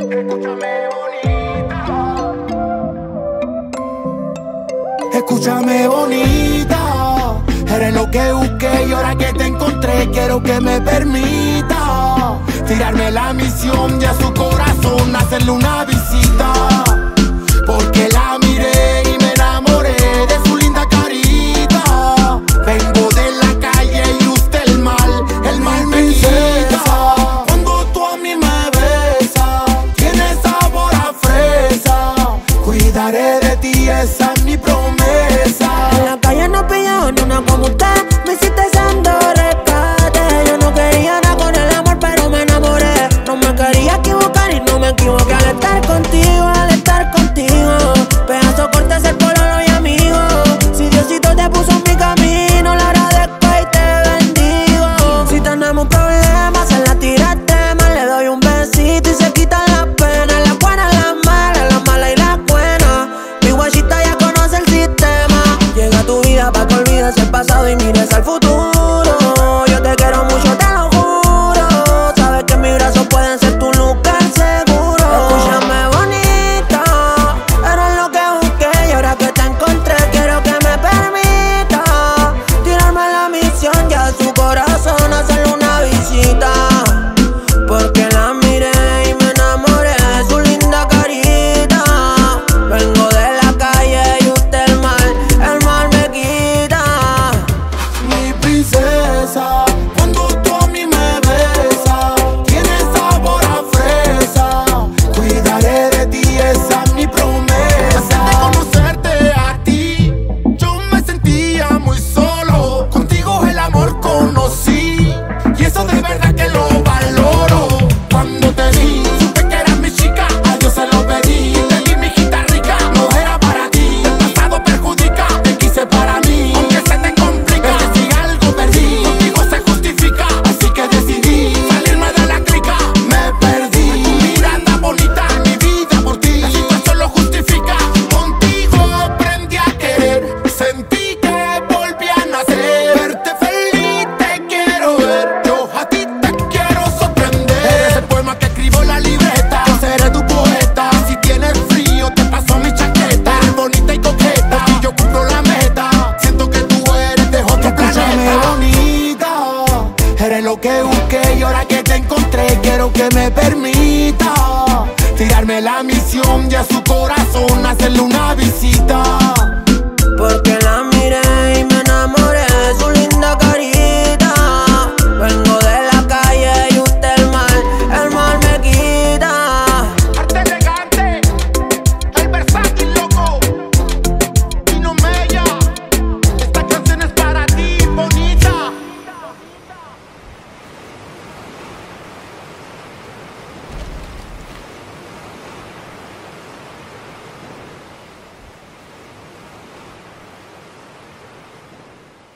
Escúchame bonita. Escúchame bonita, eres lo que busqué y ahora que te encontré quiero que me permita tirarme la misión y a su corazón hacerle una visita. Porque la miré y me enamoré de su linda carita. Vengo de la calle y usted el mal me quita. Cuando tú a mí me besas, tienes sabor a fresa. Cuidaré de ti, esa es mi promesa. En la calle no pillaba ni una como usted. Me hiciste dando rescate. Yo no quería nada con el amor, pero me enamoré. No me quería equivocar y no me equivoqué al estar contigo, al estar contigo. Pedazo corte ser pololo y amigo. Si Diosito te puso en mi camino, lo agradezco y te bendigo. Si tenemos problemas, en la tiraste mal. Le doy un besito y se quitan las penas. Las buenas, las malas y las buenas. Mi guachita ya conoce el sistema. Llega a tu vida pa' que olvides el pasado y mires al futuro. Yo te quiero mucho, te lo juro. Sabes que mis brazos pueden ser tu lugar seguro. Escúchame bonita, eres lo que busqué y ahora que te encontré quiero que me permita tirarme la misión y a su corazón hacerle una visita. Porque la miré y me enamoré de su linda carita. Vengo de la calle y usted el mal me quita. Mi princesa, cuando tú a mí me besas, tienes sabor a fresa. Cuidaré de ti, esa es mi promesa. Antes de conocerte a ti, yo me sentía muy solo. Contigo el amor conocí y eso de verdad que lo valoro. Cuando te vi, supe que eras mi chica, a Dios se lo pedí. Te di mi hijita rica, no era para ti. El pasado perjudica, te quise para mí. Aunque se te complica, es decir, algo perdí. Contigo se justifica, así que decidí salirme de la clica. Me perdí, tu mirada bonita, mi vida por ti. La situación lo justifica. Contigo aprendí a querer, sentí que volví a nacer. Verte feliz te quiero ver, yo a ti te quiero sorprender. Eres el poema que escribo en la libreta, yo seré tu poeta. Si tienes frío te paso mi chaqueta. Eres bonita y coqueta y yo cumplo la meta. Siento que tú eres de otro planeta. Escúchame bonita, eres lo que busqué y ahora que te encontré quiero que me permita tirarme la misión y a su corazón hacerle una visita. Porque la miré y me enamoré de su